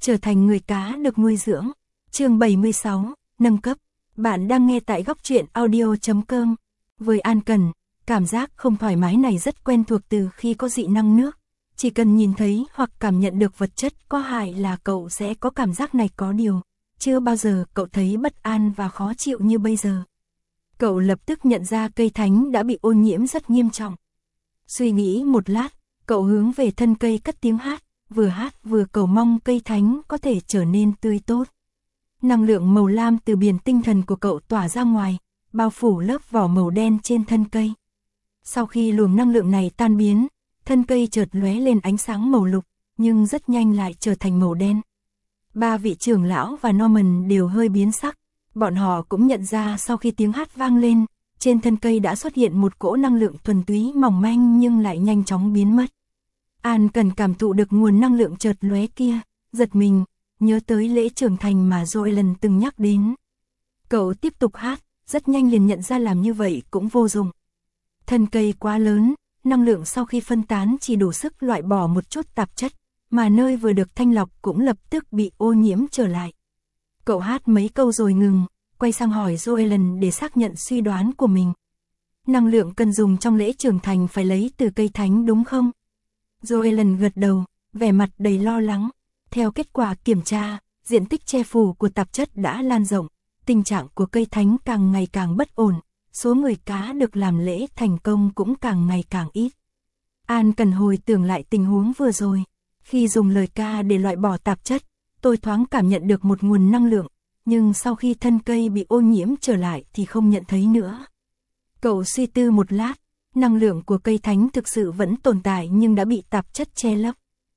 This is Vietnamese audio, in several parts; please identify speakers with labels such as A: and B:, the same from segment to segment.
A: trở thành người cá được nuôi dưỡng. Chương 76, nâng cấp. Bạn đang nghe tại góc truyện audio.com. Với An Cần, cảm giác không thoải mái này rất quen thuộc từ khi có dị năng nước. Chỉ cần nhìn thấy hoặc cảm nhận được vật chất có hại là cậu sẽ có cảm giác này, có điều chưa bao giờ cậu thấy bất an và khó chịu như bây giờ. Cậu lập tức nhận ra cây thánh đã bị ô nhiễm rất nghiêm trọng. Suy nghĩ một lát, cậu hướng về thân cây cất tiếng hát vừa cầu mong cây thánh có thể trở nên tươi tốt. Năng lượng màu lam từ biển tinh thần của cậu tỏa ra ngoài, bao phủ lớp vỏ màu đen trên thân cây. Sau khi luồng năng lượng này tan biến, thân cây chợt lóe lên ánh sáng màu lục, nhưng rất nhanh lại trở thành màu đen. Ba vị trưởng lão và Norman đều hơi biến sắc, bọn họ cũng nhận ra sau khi tiếng hát vang lên, trên thân cây đã xuất hiện một cỗ năng lượng thuần túy mỏng manh nhưng lại nhanh chóng biến mất. An Cần cảm thụ được nguồn năng lượng chợt lóe kia, giật mình, nhớ tới lễ trưởng thành mà Joellen từng nhắc đến. Cậu tiếp tục hát, rất nhanh liền nhận ra làm như vậy cũng vô dụng. Thân cây quá lớn, năng lượng sau khi phân tán chỉ đủ sức loại bỏ một chút tạp chất, mà nơi vừa được thanh lọc cũng lập tức bị ô nhiễm trở lại. Cậu hát mấy câu rồi ngừng, quay sang hỏi Joellen để xác nhận suy đoán của mình. Năng lượng cần dùng trong lễ trưởng thành phải lấy từ cây thánh đúng không? Joellen gật đầu, vẻ mặt đầy lo lắng. Theo kết quả kiểm tra, diện tích che phủ của tạp chất đã lan rộng, tình trạng của cây thánh càng ngày càng bất ổn, số người cá được làm lễ thành công cũng càng ngày càng ít. An Cần hồi tưởng lại tình huống vừa rồi, khi dùng lời ca để loại bỏ tạp chất, tôi thoáng cảm nhận được một nguồn năng lượng, nhưng sau khi thân cây bị ô nhiễm trở lại thì không nhận thấy nữa. Cậu suy tư một lát, năng lượng của cây thánh thực sự vẫn tồn tại nhưng đã bị tạp chất che lấp.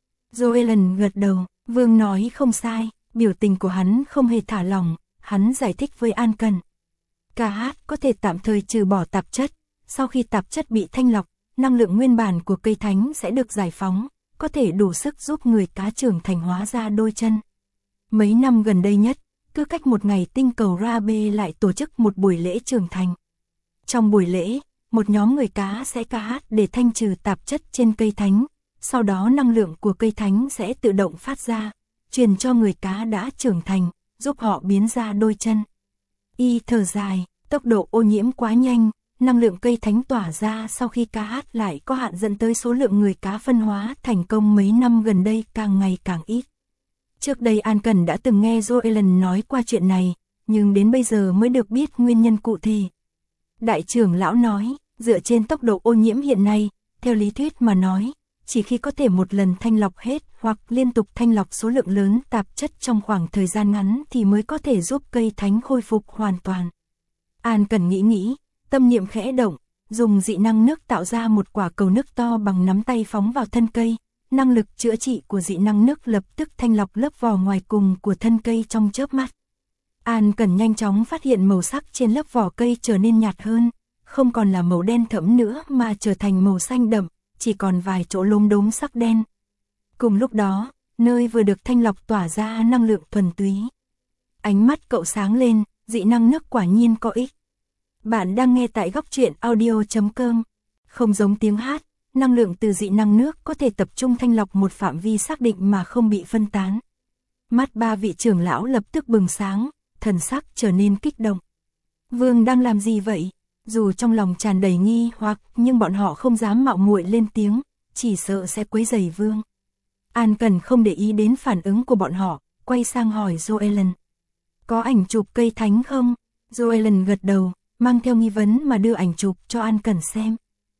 A: Joellen gật đầu, Vương nói không sai, biểu tình của hắn không hề thả lỏng, hắn giải thích với An Cần. Ca hát có thể tạm thời trừ bỏ tạp chất, sau khi tạp chất bị thanh lọc, năng lượng nguyên bản của cây thánh sẽ được giải phóng, có thể đủ sức giúp người cá trưởng thành hóa ra đôi chân. Mấy năm gần đây nhất, cứ cách một ngày tinh cầu Rabe lại tổ chức một buổi lễ trưởng thành. Trong buổi lễ, một nhóm người cá sẽ ca hát để thanh trừ tạp chất trên cây thánh, sau đó năng lượng của cây thánh sẽ tự động phát ra, truyền cho người cá đã trưởng thành, giúp họ biến ra đôi chân. Y thở dài, tốc độ ô nhiễm quá nhanh, năng lượng cây thánh tỏa ra sau khi ca hát lại có hạn dẫn tới số lượng người cá phân hóa thành công mấy năm gần đây càng ngày càng ít. Trước đây An Cần đã từng nghe Joellen nói qua chuyện này, nhưng đến bây giờ mới được biết nguyên nhân cụ thể. Đại trưởng lão nói, dựa trên tốc độ ô nhiễm hiện nay, theo lý thuyết mà nói, chỉ khi có thể một lần thanh lọc hết hoặc liên tục thanh lọc số lượng lớn tạp chất trong khoảng thời gian ngắn thì mới có thể giúp cây thánh khôi phục hoàn toàn. An Cần nghĩ, tâm niệm khẽ động, dùng dị năng nước tạo ra một quả cầu nước to bằng nắm tay phóng vào thân cây. Năng lực chữa trị của dị năng nước lập tức thanh lọc lớp vỏ ngoài cùng của thân cây trong chớp mắt. An Cần nhanh chóng phát hiện màu sắc trên lớp vỏ cây trở nên nhạt hơn, không còn là màu đen thẫm nữa mà trở thành màu xanh đậm, chỉ còn vài chỗ lốm đốm sắc đen. Cùng lúc đó, nơi vừa được thanh lọc tỏa ra năng lượng thuần túy. Ánh mắt cậu sáng lên, dị năng nước quả nhiên có ích. Bạn đang nghe tại góc truyện audio.com. Không giống tiếng hát, năng lượng từ dị năng nước có thể tập trung thanh lọc một phạm vi xác định mà không bị phân tán. Mắt ba vị trưởng lão lập tức bừng sáng, thần sắc trở nên kích động. Vương đang làm gì vậy? Dù trong lòng tràn đầy nghi hoặc nhưng bọn họ không dám mạo muội lên tiếng, chỉ sợ sẽ quấy rầy Vương. An Cần không để ý đến phản ứng của bọn họ, quay sang hỏi Joellen. Có ảnh chụp cây thánh không? Joellen gật đầu, mang theo nghi vấn mà đưa ảnh chụp cho An Cần xem.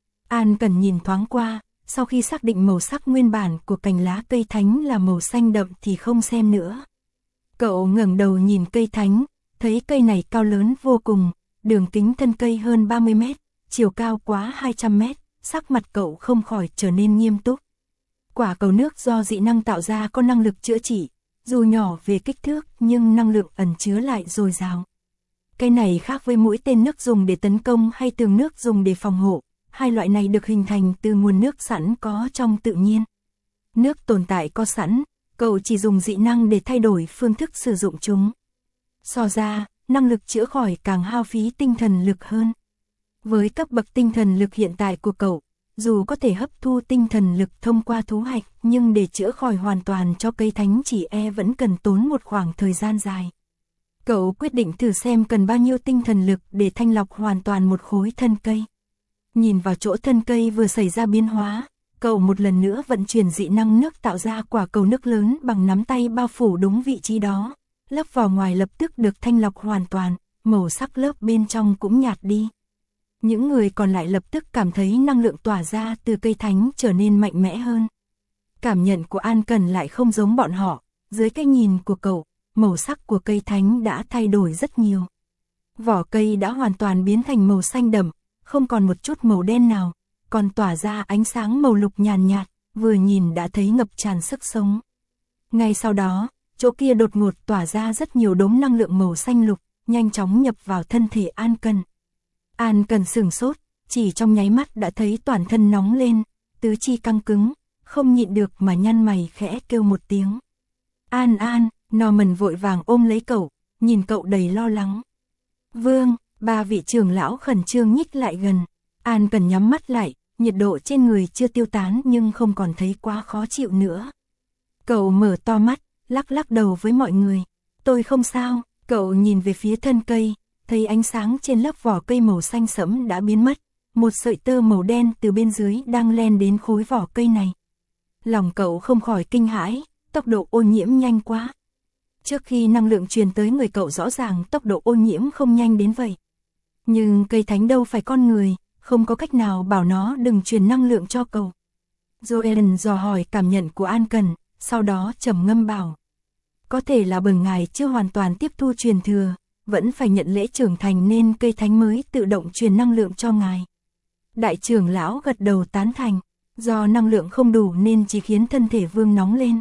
A: An Cần nhìn thoáng qua, sau khi xác định màu sắc nguyên bản của cành lá cây thánh là màu xanh đậm thì không xem nữa. Cậu ngẩng đầu nhìn cây thánh, thấy cây này cao lớn vô cùng, đường kính thân cây hơn 30 mét, chiều cao quá 200 mét, sắc mặt cậu không khỏi trở nên nghiêm túc. Quả cầu nước do dị năng tạo ra có năng lực chữa trị, dù nhỏ về kích thước nhưng năng lượng ẩn chứa lại dồi dào. Cây này khác với mũi tên nước dùng để tấn công hay tường nước dùng để phòng hộ. Hai loại này được hình thành từ nguồn nước sẵn có trong tự nhiên. Nước tồn tại có sẵn, cậu chỉ dùng dị năng để thay đổi phương thức sử dụng chúng. So ra, năng lực chữa khỏi càng hao phí tinh thần lực hơn. Với cấp bậc tinh thần lực hiện tại của cậu, dù có thể hấp thu tinh thần lực thông qua thú hạch, nhưng để chữa khỏi hoàn toàn cho cây thánh chỉ vẫn cần tốn một khoảng thời gian dài. Cậu quyết định thử xem cần bao nhiêu tinh thần lực để thanh lọc hoàn toàn một khối thân cây. Nhìn vào chỗ thân cây vừa xảy ra biến hóa, cậu một lần nữa vận chuyển dị năng nước tạo ra quả cầu nước lớn bằng nắm tay bao phủ đúng vị trí đó. Lớp vỏ ngoài lập tức được thanh lọc hoàn toàn, màu sắc lớp bên trong cũng nhạt đi. Những người còn lại lập tức cảm thấy năng lượng tỏa ra từ cây thánh trở nên mạnh mẽ hơn. Cảm nhận của An Cần lại không giống bọn họ, dưới cái nhìn của cậu, màu sắc của cây thánh đã thay đổi rất nhiều. Vỏ cây đã hoàn toàn biến thành màu xanh đậm, không còn một chút màu đen nào, còn tỏa ra ánh sáng màu lục nhàn nhạt, vừa nhìn đã thấy ngập tràn sức sống. Ngay sau đó, chỗ kia đột ngột tỏa ra rất nhiều đốm năng lượng màu xanh lục, nhanh chóng nhập vào thân thể An Cần. An Cần sửng sốt, chỉ trong nháy mắt đã thấy toàn thân nóng lên, tứ chi căng cứng, không nhịn được mà nhăn mày khẽ kêu một tiếng. An, Norman vội vàng ôm lấy cậu, nhìn cậu đầy lo lắng. Vương, ba vị trưởng lão khẩn trương nhích lại gần. An Cần nhắm mắt lại, nhiệt độ trên người chưa tiêu tán nhưng không còn thấy quá khó chịu nữa. Cậu mở to mắt, lắc đầu với mọi người. Tôi không sao. Cậu nhìn về phía thân cây, thấy ánh sáng trên lớp vỏ cây màu xanh sẫm đã biến mất. Một sợi tơ màu đen từ bên dưới đang len đến khối vỏ cây này. Lòng cậu không khỏi kinh hãi, tốc độ ô nhiễm nhanh quá. Trước khi năng lượng truyền tới người cậu rõ ràng tốc độ ô nhiễm không nhanh đến vậy. Nhưng cây thánh đâu phải con người, không có cách nào bảo nó đừng truyền năng lượng cho cậu. Joellen dò hỏi cảm nhận của An Cần, sau đó trầm ngâm bảo. Có thể là bởi ngài chưa hoàn toàn tiếp thu truyền thừa, vẫn phải nhận lễ trưởng thành nên cây thánh mới tự động truyền năng lượng cho ngài. Đại trưởng lão gật đầu tán thành, do năng lượng không đủ nên chỉ khiến thân thể Vương nóng lên.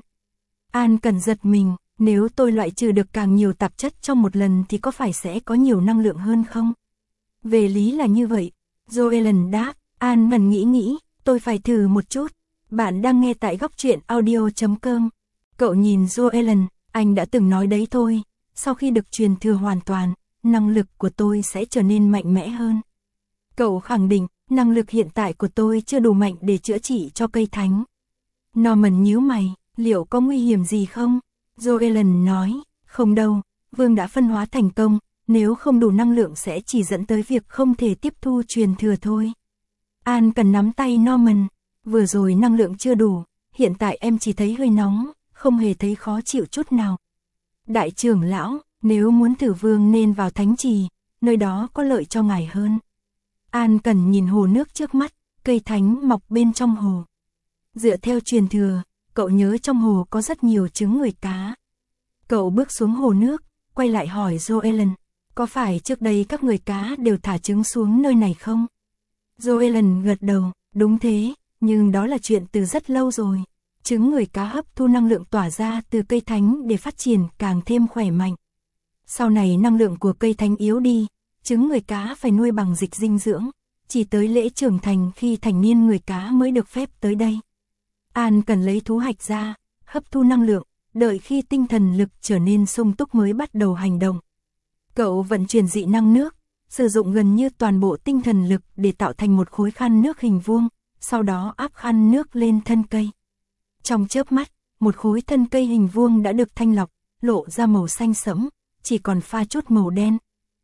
A: An Cần giật mình, nếu tôi loại trừ được càng nhiều tạp chất trong một lần thì có phải sẽ có nhiều năng lượng hơn không? Về lý là như vậy, Joellen đáp. An Cần nghĩ, tôi phải thử một chút. Bạn đang nghe tại góc truyện audio.com. Cậu nhìn Joellen, anh đã từng nói đấy thôi, sau khi được truyền thừa hoàn toàn, năng lực của tôi sẽ trở nên mạnh mẽ hơn. Cậu khẳng định, năng lực hiện tại của tôi chưa đủ mạnh để chữa trị cho cây thánh. Norman nhíu mày, liệu có nguy hiểm gì không? Joellen nói, không đâu, Vương đã phân hóa thành công, nếu không đủ năng lượng sẽ chỉ dẫn tới việc không thể tiếp thu truyền thừa thôi. An Cần nắm tay Norman, vừa rồi năng lượng chưa đủ, hiện tại em chỉ thấy hơi nóng, không hề thấy khó chịu chút nào. Đại trưởng lão, nếu muốn thử Vương nên vào thánh trì, nơi đó có lợi cho ngài hơn. An Cần nhìn hồ nước trước mắt, cây thánh mọc bên trong hồ. Dựa theo truyền thừa, cậu nhớ trong hồ có rất nhiều trứng người cá. Cậu bước xuống hồ nước, quay lại hỏi Joellen, có phải trước đây các người cá đều thả trứng xuống nơi này không? Joellen gật đầu, đúng thế, nhưng đó là chuyện từ rất lâu rồi. Trứng người cá hấp thu năng lượng tỏa ra từ cây thánh để phát triển càng thêm khỏe mạnh. Sau này năng lượng của cây thánh yếu đi, trứng người cá phải nuôi bằng dịch dinh dưỡng, chỉ tới lễ trưởng thành khi thành niên người cá mới được phép tới đây. An Cần lấy thú hạch ra, hấp thu năng lượng, đợi khi tinh thần lực trở nên sung túc mới bắt đầu hành động. Cậu vận chuyển dị năng nước, sử dụng gần như toàn bộ tinh thần lực để tạo thành một khối khăn nước hình vuông, sau đó áp khăn nước lên thân cây. Trong chớp mắt, một khối thân cây hình vuông đã được thanh lọc, lộ ra màu xanh sẫm, chỉ còn pha chút màu đen.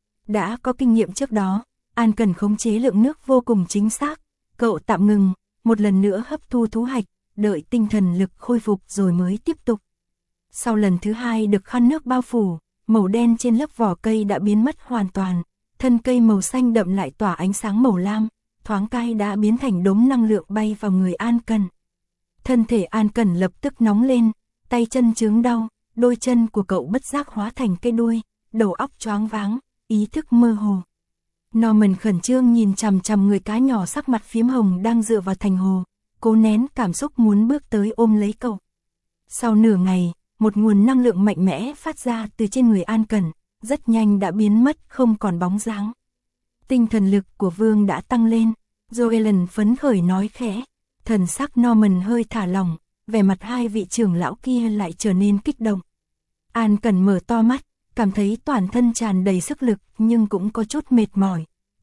A: Đã có kinh nghiệm trước đó, An Cần khống chế lượng nước vô cùng chính xác, cậu tạm ngừng, một lần nữa hấp thu thú hạch, đợi tinh thần lực khôi phục rồi mới tiếp tục. Sau lần thứ hai được khăn nước bao phủ, màu đen trên lớp vỏ cây đã biến mất hoàn toàn, thân cây màu xanh đậm lại tỏa ánh sáng màu lam, thoáng cái đã biến thành đốm năng lượng bay vào người An Cần. Thân thể An Cần lập tức nóng lên, tay chân chướng đau, đôi chân của cậu bất giác hóa thành cây đuôi, đầu óc choáng váng, ý thức mơ hồ. Norman khẩn trương nhìn chằm chằm người cá nhỏ sắc mặt phím hồng đang dựa vào thành hồ, cố nén cảm xúc muốn bước tới ôm lấy cậu. Sau nửa ngày, một nguồn năng lượng mạnh mẽ phát ra từ trên người An Cần, rất nhanh đã biến mất không còn bóng dáng. Tinh thần lực của Vương đã tăng lên, Joellen phấn khởi nói khẽ, thần sắc Norman hơi thả lỏng, vẻ mặt hai vị trưởng lão kia lại trở nên kích động. An Cần mở to mắt, cảm thấy toàn thân tràn đầy sức lực nhưng cũng có chút mệt mỏi,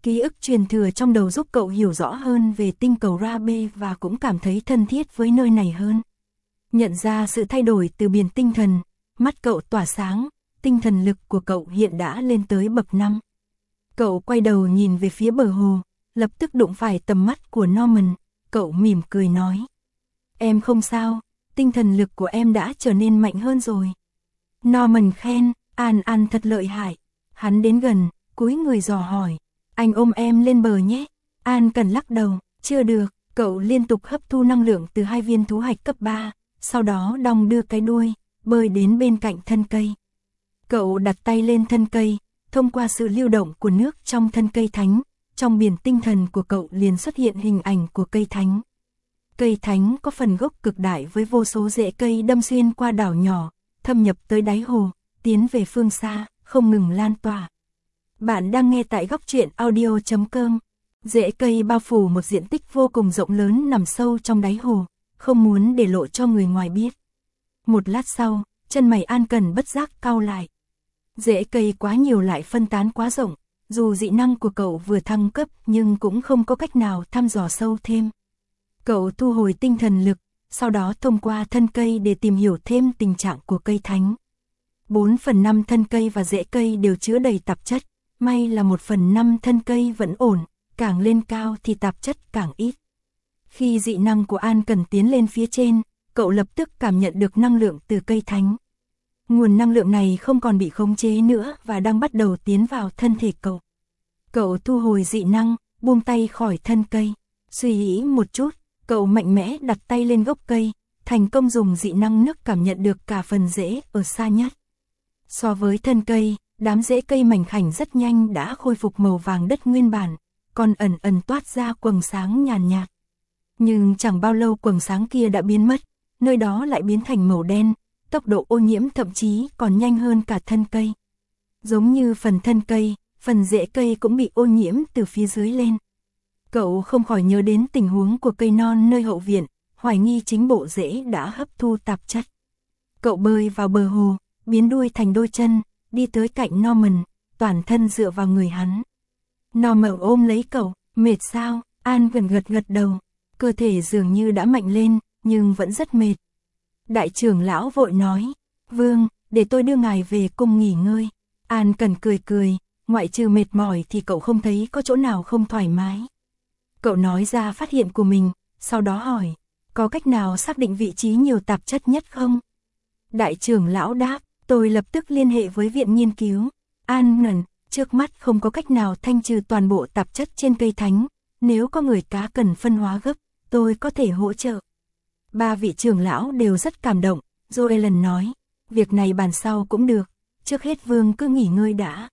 A: Ký ức truyền thừa trong đầu giúp cậu hiểu rõ hơn về tinh cầu Rabe và cũng cảm thấy thân thiết với nơi này hơn. Nhận ra sự thay đổi từ biển tinh thần, mắt cậu tỏa sáng, tinh thần lực của cậu hiện đã lên tới bậc 5. Cậu quay đầu nhìn về phía bờ hồ, lập tức đụng phải tầm mắt của Norman, cậu mỉm cười nói. Em không sao, tinh thần lực của em đã trở nên mạnh hơn rồi. Norman khen, An thật lợi hại. Hắn đến gần, cúi người dò hỏi, anh ôm em lên bờ nhé. An cần lắc đầu, chưa được, cậu liên tục hấp thu năng lượng từ 2 viên thú hạch cấp 3, sau đó đong đưa cái đuôi, bơi đến bên cạnh thân cây. Cậu đặt tay lên thân cây, thông qua sự lưu động của nước trong thân cây thánh, trong biển tinh thần của cậu liền xuất hiện hình ảnh của cây thánh. Cây thánh có phần gốc cực đại với vô số rễ cây đâm xuyên qua đảo nhỏ, thâm nhập tới đáy hồ, tiến về phương xa, không ngừng lan tỏa. Bạn đang nghe tại góc truyện audio.com. Rễ cây bao phủ một diện tích vô cùng rộng lớn nằm sâu trong đáy hồ, không muốn để lộ cho người ngoài biết. Một lát sau, chân mày An Cần bất giác cau lại. Rễ cây quá nhiều lại phân tán quá rộng, dù dị năng của cậu vừa thăng cấp nhưng cũng không có cách nào thăm dò sâu thêm. Cậu thu hồi tinh thần lực, sau đó thông qua thân cây để tìm hiểu thêm tình trạng của cây thánh. 4/5 thân cây và rễ cây đều chứa đầy tạp chất, may là 1/5 thân cây vẫn ổn, càng lên cao thì tạp chất càng ít. Khi dị năng của An Cần tiến lên phía trên, cậu lập tức cảm nhận được năng lượng từ cây thánh. Nguồn năng lượng này không còn bị khống chế nữa và đang bắt đầu tiến vào thân thể cậu. Cậu thu hồi dị năng, buông tay khỏi thân cây. Suy nghĩ một chút, cậu mạnh mẽ đặt tay lên gốc cây, thành công dùng dị năng nước cảm nhận được cả phần rễ ở xa nhất. So với thân cây, đám rễ cây mảnh khảnh rất nhanh đã khôi phục màu vàng đất nguyên bản, còn ẩn toát ra quầng sáng nhàn nhạt. Nhưng chẳng bao lâu quầng sáng kia đã biến mất, nơi đó lại biến thành màu đen, tốc độ ô nhiễm thậm chí còn nhanh hơn cả thân cây. Giống như phần thân cây, phần rễ cây cũng bị ô nhiễm từ phía dưới lên. Cậu không khỏi nhớ đến tình huống của cây non nơi hậu viện, hoài nghi chính bộ rễ đã hấp thu tạp chất. Cậu bơi vào bờ hồ, biến đuôi thành đôi chân, đi tới cạnh Norman, toàn thân dựa vào người hắn. Norman ôm lấy cậu, mệt sao? An gật đầu, cơ thể dường như đã mạnh lên, nhưng vẫn rất mệt. Đại trưởng lão vội nói, Vương, để tôi đưa ngài về cung nghỉ ngơi. An Cần cười, ngoại trừ mệt mỏi thì cậu không thấy có chỗ nào không thoải mái. Cậu nói ra phát hiện của mình, sau đó hỏi, có cách nào xác định vị trí nhiều tạp chất nhất không? Đại trưởng lão đáp, tôi lập tức liên hệ với viện nghiên cứu. An ngẩn, trước mắt không có cách nào thanh trừ toàn bộ tạp chất trên cây thánh, nếu có người cá cần phân hóa gấp, tôi có thể hỗ trợ. 3 vị trưởng lão đều rất cảm động, Joellen nói, việc này bàn sau cũng được, trước hết Vương cứ nghỉ ngơi đã.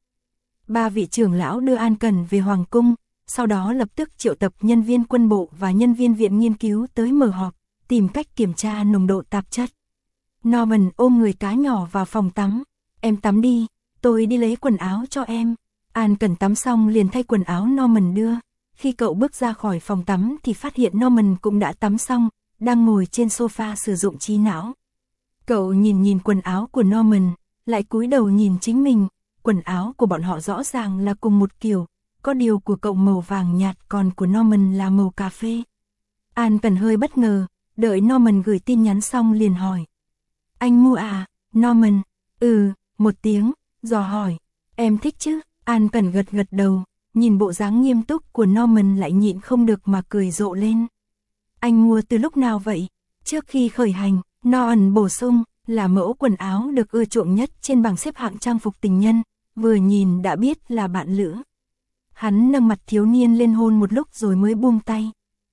A: 3 vị trưởng lão đưa An Cần về Hoàng cung, sau đó lập tức triệu tập nhân viên quân bộ và nhân viên viện nghiên cứu tới mở họp, tìm cách kiểm tra nồng độ tạp chất. Norman ôm người cá nhỏ vào phòng tắm, em tắm đi, tôi đi lấy quần áo cho em. An Cần tắm xong liền thay quần áo Norman đưa, khi cậu bước ra khỏi phòng tắm thì phát hiện Norman cũng đã tắm xong, đang ngồi trên sofa sử dụng trí não. Cậu nhìn quần áo của Norman, lại cúi đầu nhìn chính mình, quần áo của bọn họ rõ ràng là cùng một kiểu, có điều của cậu màu vàng nhạt còn của Norman là màu cà phê. An Cần hơi bất ngờ, đợi Norman gửi tin nhắn xong liền hỏi. Anh mua à? Norman, một tiếng, dò hỏi, em thích chứ? An Cần gật đầu, nhìn bộ dáng nghiêm túc của Norman lại nhịn không được mà cười rộ lên. Anh mua từ lúc nào vậy? Trước khi khởi hành, Norman bổ sung, là mẫu quần áo được ưa chuộng nhất trên bảng xếp hạng trang phục tình nhân, vừa nhìn đã biết là bạn lữ. Hắn nâng mặt thiếu niên lên hôn một lúc rồi mới buông tay.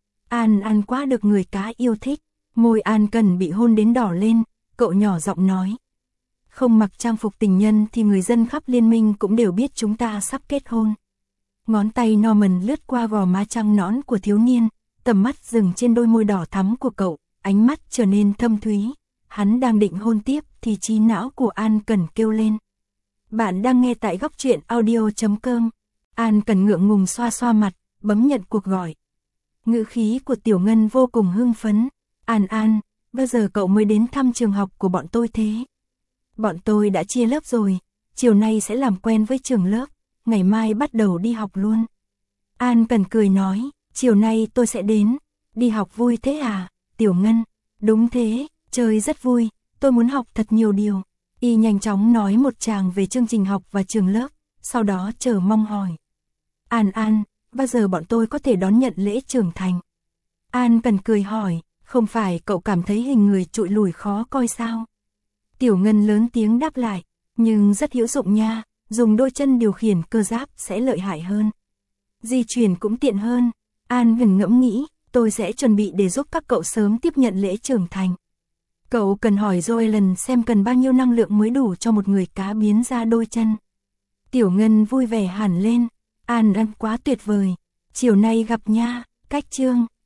A: An quá được người cá yêu thích, môi An Cần bị hôn đến đỏ lên, cậu nhỏ giọng nói. Không mặc trang phục tình nhân thì người dân khắp liên minh cũng đều biết chúng ta sắp kết hôn. Ngón tay Norman lướt qua gò má trắng nõn của thiếu niên, tầm mắt dừng trên đôi môi đỏ thắm của cậu, ánh mắt trở nên thâm thúy. Hắn đang định hôn tiếp thì trí não của An Cần kêu lên. Bạn đang nghe tại góc truyện audio.com. An Cần ngượng ngùng xoa mặt, bấm nhận cuộc gọi. Ngữ khí của Tiểu Ngân vô cùng hưng phấn. An, bao giờ cậu mới đến thăm trường học của bọn tôi thế? Bọn tôi đã chia lớp rồi, chiều nay sẽ làm quen với trường lớp, ngày mai bắt đầu đi học luôn. An Cần cười nói, chiều nay tôi sẽ đến. Đi học vui thế à, Tiểu Ngân? Đúng thế, chơi rất vui, tôi muốn học thật nhiều điều. Y nhanh chóng nói một tràng về chương trình học và trường lớp, sau đó chờ mong hỏi. An, bao giờ bọn tôi có thể đón nhận lễ trưởng thành? An Cần cười hỏi, không phải cậu cảm thấy hình người trụi lùi khó coi sao? Tiểu Ngân lớn tiếng đáp lại, nhưng rất hữu dụng nha, dùng đôi chân điều khiển cơ giáp sẽ lợi hại hơn. Di chuyển cũng tiện hơn. An Cần ngẫm nghĩ, tôi sẽ chuẩn bị để giúp các cậu sớm tiếp nhận lễ trưởng thành. Cậu cần hỏi Joellen xem cần bao nhiêu năng lượng mới đủ cho một người cá biến ra đôi chân. Tiểu Ngân vui vẻ hẳn lên, An quá tuyệt vời, chiều nay gặp nha, cách chương.